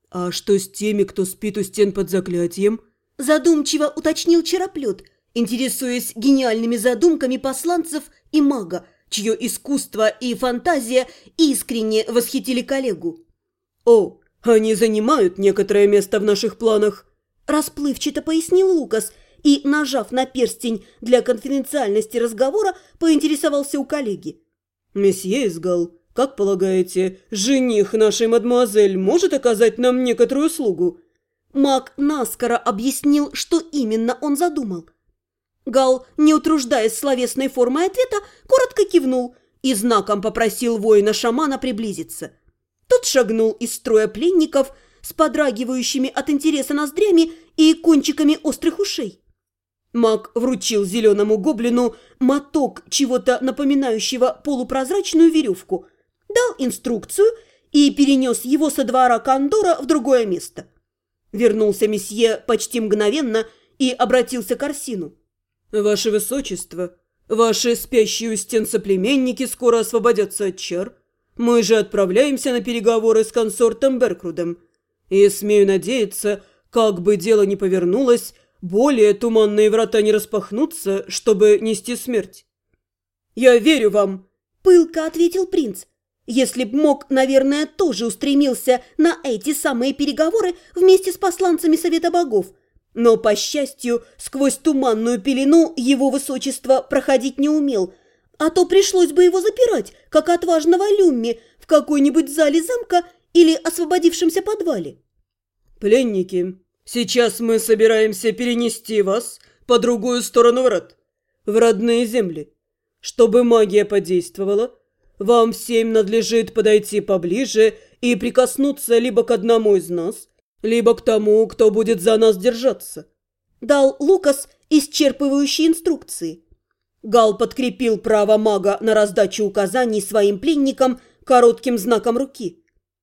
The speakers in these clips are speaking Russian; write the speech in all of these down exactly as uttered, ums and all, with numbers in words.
«А что с теми, кто спит у стен под заклятием?» – задумчиво уточнил Чероплет, интересуясь гениальными задумками посланцев и мага, чье искусство и фантазия искренне восхитили коллегу. «О, они занимают некоторое место в наших планах», – расплывчато пояснил Лукас и, нажав на перстень для конфиденциальности разговора, поинтересовался у коллеги. «Месье Изгал, как полагаете, жених нашей мадемуазель может оказать нам некоторую услугу?» Маг наскоро объяснил, что именно он задумал. Гал, не утруждаясь словесной формой ответа, коротко кивнул и знаком попросил воина-шамана приблизиться. Тот шагнул из строя пленников с подрагивающими от интереса ноздрями и кончиками острых ушей. Маг вручил зеленому гоблину моток чего-то напоминающего полупрозрачную веревку, дал инструкцию и перенес его со двора Кондора в другое место. Вернулся месье почти мгновенно и обратился к Арсину. «Ваше Высочество, ваши спящие у стен соплеменники скоро освободятся от чар. Мы же отправляемся на переговоры с консортом Беркрудом. И, смею надеяться, как бы дело ни повернулось, более туманные врата не распахнутся, чтобы нести смерть». «Я верю вам», – пылко ответил принц. Если б мог, наверное, тоже устремился на эти самые переговоры вместе с посланцами Совета Богов. Но, по счастью, сквозь туманную пелену его высочество проходить не умел, а то пришлось бы его запирать, как отважного Люмми, в какой-нибудь зале замка или освободившемся подвале. «Пленники, сейчас мы собираемся перенести вас по другую сторону врат, в родные земли. Чтобы магия подействовала, вам всем надлежит подойти поближе и прикоснуться либо к одному из нас, либо к тому, кто будет за нас держаться», – дал Лукас исчерпывающие инструкции. Гал подкрепил право мага на раздачу указаний своим пленникам коротким знаком руки.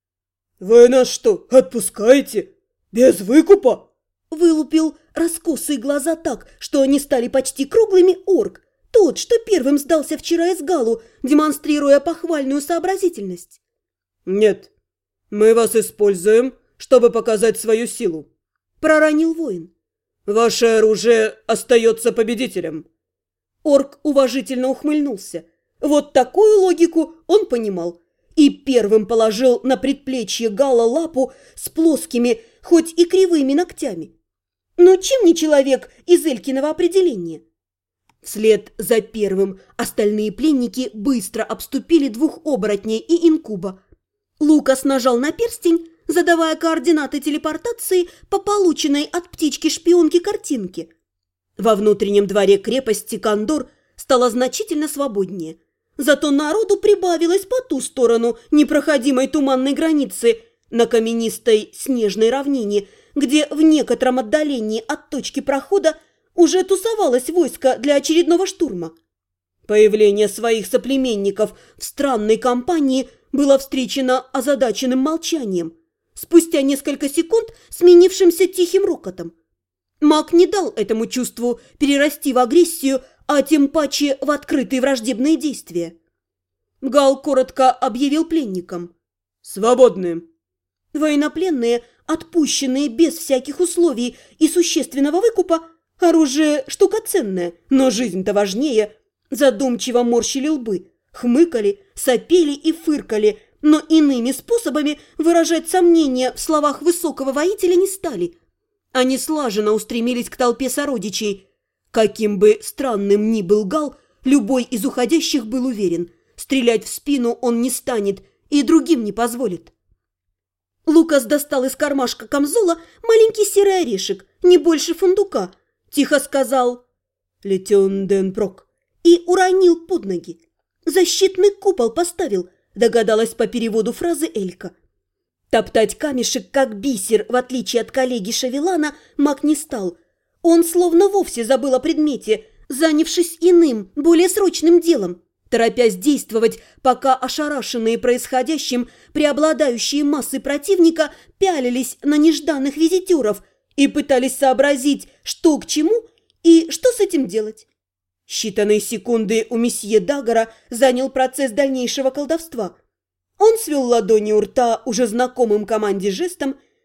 «Вы нас что, отпускаете? Без выкупа?» – вылупил раскосые глаза так, что они стали почти круглыми орк, тот, что первым сдался вчера Изгалу, демонстрируя похвальную сообразительность. «Нет, мы вас используем, чтобы показать свою силу», – проронил воин. «Ваше оружие остается победителем». Орк уважительно ухмыльнулся. Вот такую логику он понимал. И первым положил на предплечье Гала лапу с плоскими, хоть и кривыми ногтями. Но чем не человек из Элькиного определения? Вслед за первым остальные пленники быстро обступили двух оборотней и инкуба. Лукас нажал на перстень, задавая координаты телепортации по полученной от птички-шпионки картинке. Во внутреннем дворе крепости Кондор стало значительно свободнее. Зато народу прибавилось по ту сторону непроходимой туманной границы на каменистой снежной равнине, где в некотором отдалении от точки прохода уже тусовалось войско для очередного штурма. Появление своих соплеменников в странной компании было встречено озадаченным молчанием, спустя несколько секунд сменившимся тихим рокотом. Маг не дал этому чувству перерасти в агрессию, а тем паче в открытые враждебные действия. Гал коротко объявил пленникам: «Свободны». Военнопленные, отпущенные без всяких условий и существенного выкупа, оружие штука ценная, но жизнь-то важнее, задумчиво морщили лбы, хмыкали, сопели и фыркали, но иными способами выражать сомнения в словах высокого воителя не стали. Они слаженно устремились к толпе сородичей. Каким бы странным ни был Гал, любой из уходящих был уверен, стрелять в спину он не станет и другим не позволит. Лукас достал из кармашка камзола маленький серый орешек, не больше фундука, тихо сказал «Летен ден прок» и уронил под ноги. «Защитный купол поставил», догадалась по переводу фразы Элька. Топтать камешек как бисер, в отличие от коллеги Шавелана, маг не стал. Он словно вовсе забыл о предмете, занявшись иным, более срочным делом, торопясь действовать, пока ошарашенные происходящим преобладающие массы противника пялились на нежданных визитеров и пытались сообразить, что к чему и что с этим делать. Считанные секунды у месье Дагора занял процесс дальнейшего колдовства. Он свел ладони у рта уже знакомым команде жестом,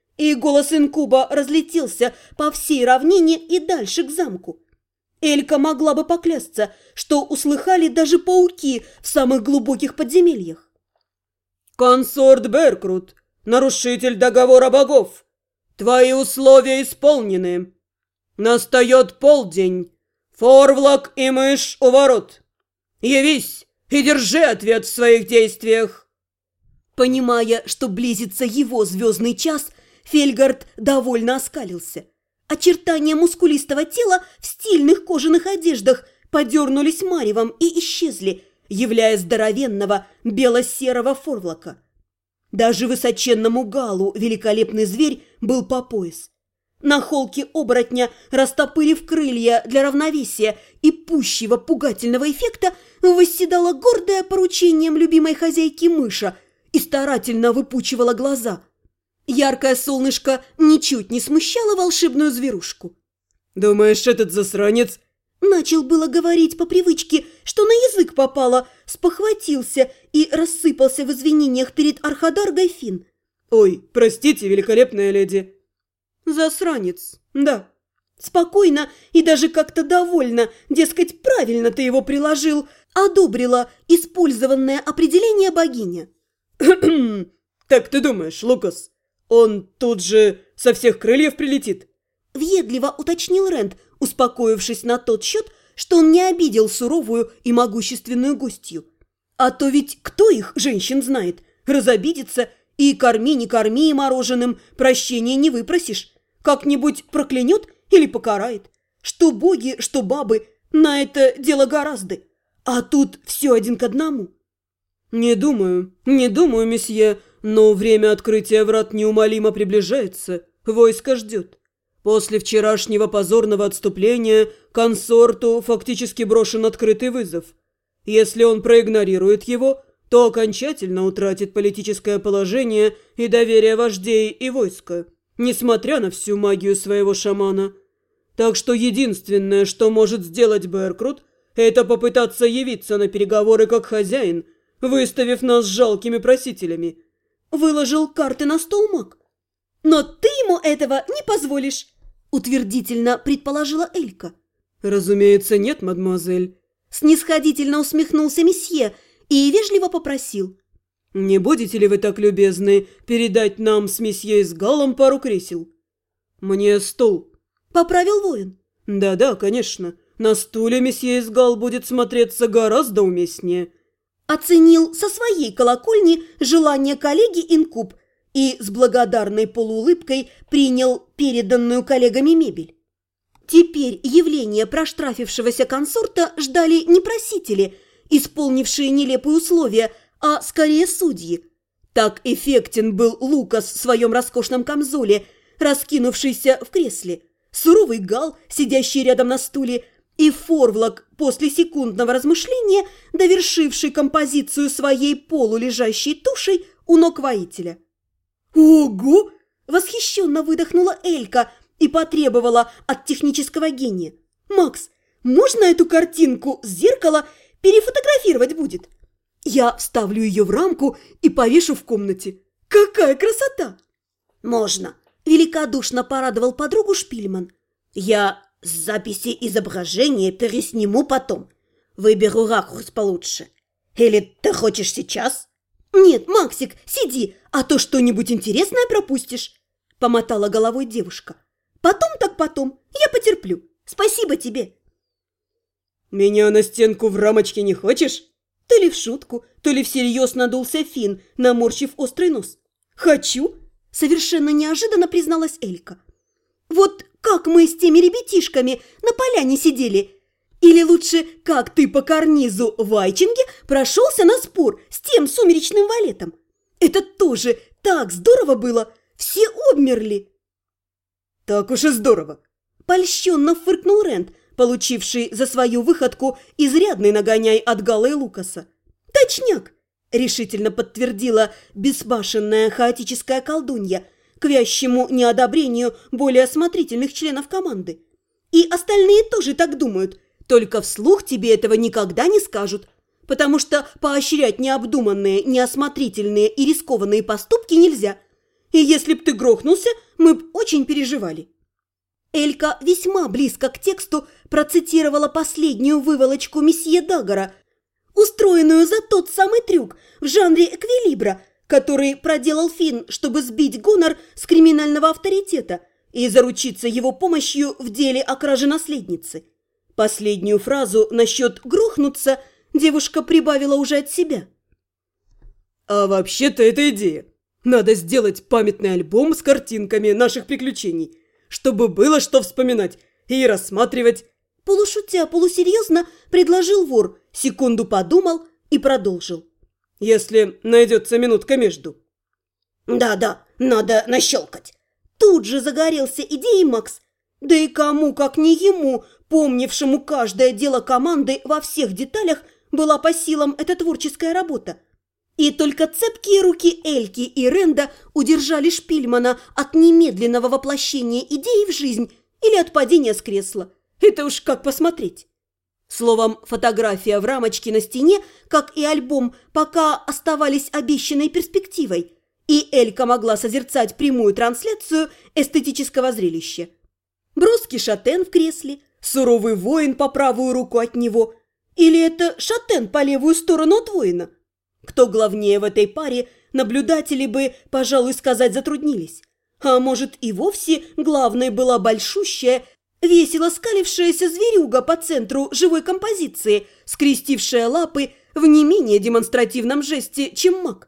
и голос инкуба разлетелся по всей равнине и дальше к замку. Элька могла бы поклясться, что услыхали даже пауки в самых глубоких подземельях. «Консорт Беркрут, нарушитель договора богов, твои условия исполнены. Настает полдень, Форвлак и мышь у ворот. Явись и держи ответ в своих действиях». Понимая, что близится его звездный час, Фельгард довольно оскалился. Очертания мускулистого тела в стильных кожаных одеждах подернулись маревом и исчезли, являя здоровенного бело-серого Форвлака. Даже высоченному галу великолепный зверь был по пояс. На холке оборотня, растопырив крылья для равновесия и пущего пугательного эффекта, восседала гордая поручением любимой хозяйки мыша и старательно выпучивала глаза. Яркое солнышко ничуть не смущало волшебную зверушку. «Думаешь, этот засранец...» Начал было говорить по привычке, что на язык попало, спохватился и рассыпался в извинениях перед Архадаргой Фин. «Ой, простите, великолепная леди». «Засранец, да. Спокойно и даже как-то довольно, дескать, правильно ты его приложил, одобрила использованное определение богиня». «Так ты думаешь, Лукас, он тут же со всех крыльев прилетит?» Въедливо уточнил Рэнд, успокоившись на тот счет, что он не обидел суровую и могущественную гостью. А то ведь кто их, женщин, знает, разобидится, и корми не корми мороженым, прощения не выпросишь. Как-нибудь проклянет или покарает. Что боги, что бабы, на это дело гораздо. А тут все один к одному. «Не думаю, не думаю, месье, но время открытия врат неумолимо приближается, войско ждет. После вчерашнего позорного отступления консорту фактически брошен открытый вызов. Если он проигнорирует его, то окончательно утратит политическое положение и доверие вождей и войска, несмотря на всю магию своего шамана. Так что единственное, что может сделать Беркрут, это попытаться явиться на переговоры как хозяин, выставив нас жалкими просителями». Выложил карты на стол маг. «Но ты ему этого не позволишь», – утвердительно предположила Элька. «Разумеется, нет, мадемуазель». Снисходительно усмехнулся месье и вежливо попросил. «Не будете ли вы так любезны передать нам с месье с Галом пару кресел?» «Мне стул», – поправил воин. «Да-да, конечно. На стуле месье Изгал будет смотреться гораздо уместнее». Оценил со своей колокольни желание коллеги инкуб и с благодарной полуулыбкой принял переданную коллегами мебель. Теперь явление проштрафившегося консорта ждали не просители, исполнившие нелепые условия, а скорее судьи. Так эффектен был Лукас в своем роскошном камзоле, раскинувшийся в кресле, суровый Гал, сидящий рядом на стуле, и Форвлак, после секундного размышления, довершивший композицию своей полулежащей тушей у ног воителя. «Ого!» – восхищенно выдохнула Элька и потребовала от технического гения. «Макс, можно эту картинку с зеркала перефотографировать будет? Я вставлю ее в рамку и повешу в комнате. Какая красота!» «Можно!» – великодушно порадовал подругу Шпильман. «Я записи изображения пересниму потом. Выберу ракурс получше. Или ты хочешь сейчас?» «Нет, Максик, сиди, а то что-нибудь интересное пропустишь», – помотала головой девушка. «Потом так потом, я потерплю. Спасибо тебе». «Меня на стенку в рамочке не хочешь?» То ли в шутку, то ли всерьез надулся Фин, наморщив острый нос. «Хочу», – совершенно неожиданно призналась Элька. «Вот как мы с теми ребятишками на поляне сидели. Или лучше, как ты по карнизу в Айчинге прошелся на спор с тем сумеречным валетом. Это тоже так здорово было, все обмерли». «Так уж и здорово», – польщенно фыркнул Рэнд, получивший за свою выходку изрядный нагоняй от Гала и Лукаса. «Точняк!» – решительно подтвердила безбашенная хаотическая колдунья, к вящему неодобрению более осмотрительных членов команды. «И остальные тоже так думают, только вслух тебе этого никогда не скажут, потому что поощрять необдуманные, неосмотрительные и рискованные поступки нельзя. И если б ты грохнулся, мы б очень переживали». Элька весьма близко к тексту процитировала последнюю выволочку месье Дагора, устроенную за тот самый трюк в жанре эквилибра, который проделал Финн, чтобы сбить гонор с криминального авторитета и заручиться его помощью в деле о краже наследницы. Последнюю фразу насчет «грохнуться» девушка прибавила уже от себя. «А вообще-то это идея. Надо сделать памятный альбом с картинками наших приключений, чтобы было что вспоминать и рассматривать». Полушутя, полусерьезно предложил вор, секунду подумал и продолжил. «Если найдется минутка между». «Да-да, надо нащелкать». Тут же загорелся идеей Макс. Да и кому, как не ему, помнившему каждое дело команды во всех деталях, была по силам эта творческая работа. И только цепкие руки Эльки и Ренда удержали Шпильмана от немедленного воплощения идеи в жизнь или от падения с кресла. Это уж как посмотреть. Словом, фотография в рамочке на стене, как и альбом, пока оставались обещанной перспективой, и Элька могла созерцать прямую трансляцию эстетического зрелища. Броский шатен в кресле, суровый воин по правую руку от него, или это шатен по левую сторону от воина? Кто главнее в этой паре, наблюдатели бы, пожалуй, сказать затруднились. А может, и вовсе главной была большущая, весело скалившаяся зверюга по центру живой композиции, скрестившая лапы в не менее демонстративном жесте, чем маг.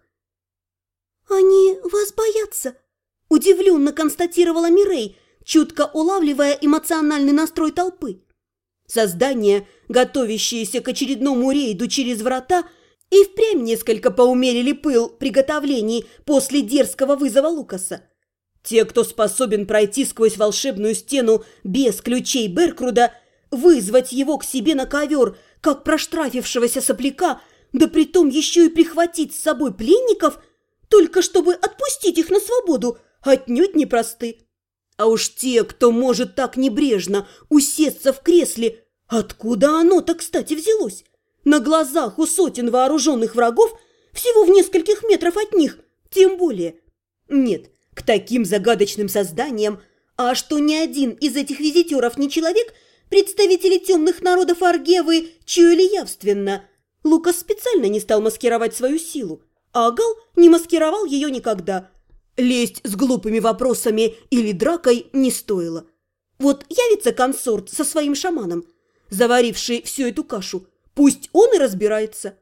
«Они вас боятся», – удивленно констатировала Мирей, чутко улавливая эмоциональный настрой толпы. Создания, готовящиеся к очередному рейду через врата, и впрямь несколько поумерили пыл приготовлений после дерзкого вызова Лукаса. Те, кто способен пройти сквозь волшебную стену без ключей Беркруда, вызвать его к себе на ковер, как проштрафившегося сопляка, да притом еще и прихватить с собой пленников, только чтобы отпустить их на свободу, отнюдь непросты. А уж те, кто может так небрежно усесться в кресле, откуда оно-то, кстати, взялось? На глазах у сотен вооруженных врагов, всего в нескольких метров от них, тем более. Нет, к таким загадочным созданиям, а что ни один из этих визитеров не человек, представители темных народов Аргевы чуяли явственно. Лукас специально не стал маскировать свою силу, а Гал не маскировал ее никогда. Лезть с глупыми вопросами или дракой не стоило. Вот явится консорт со своим шаманом, заваривший всю эту кашу, пусть он и разбирается.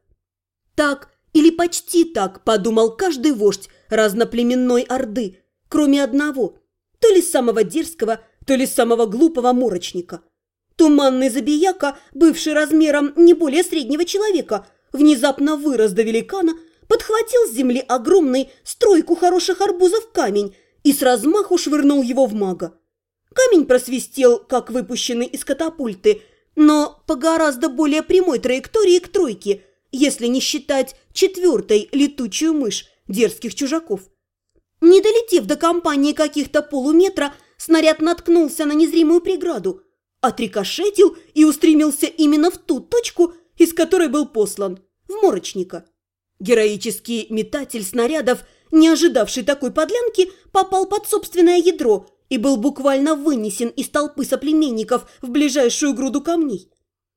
Так или почти так подумал каждый вождь разноплеменной орды, кроме одного, то ли самого дерзкого, то ли самого глупого морочника. Туманный забияка, бывший размером не более среднего человека, внезапно вырос до великана, подхватил с земли огромный стройку хороших арбузов камень и с размаху швырнул его в мага. Камень просвистел, как выпущенный из катапульты, но по гораздо более прямой траектории к тройке, если не считать четвертой летучую мышь дерзких чужаков. Не долетев до компании каких-то полуметра, снаряд наткнулся на незримую преграду, отрикошетил и устремился именно в ту точку, из которой был послан, в морочника. Героический метатель снарядов, не ожидавший такой подлянки, попал под собственное ядро и был буквально вынесен из толпы соплеменников в ближайшую груду камней.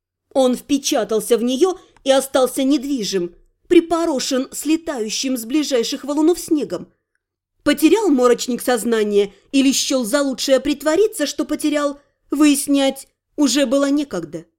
Он впечатался в нее и остался недвижим, припорошен слетающим с ближайших валунов снегом. Потерял морочник сознание или счел за лучшее притвориться, что потерял, выяснять уже было некогда.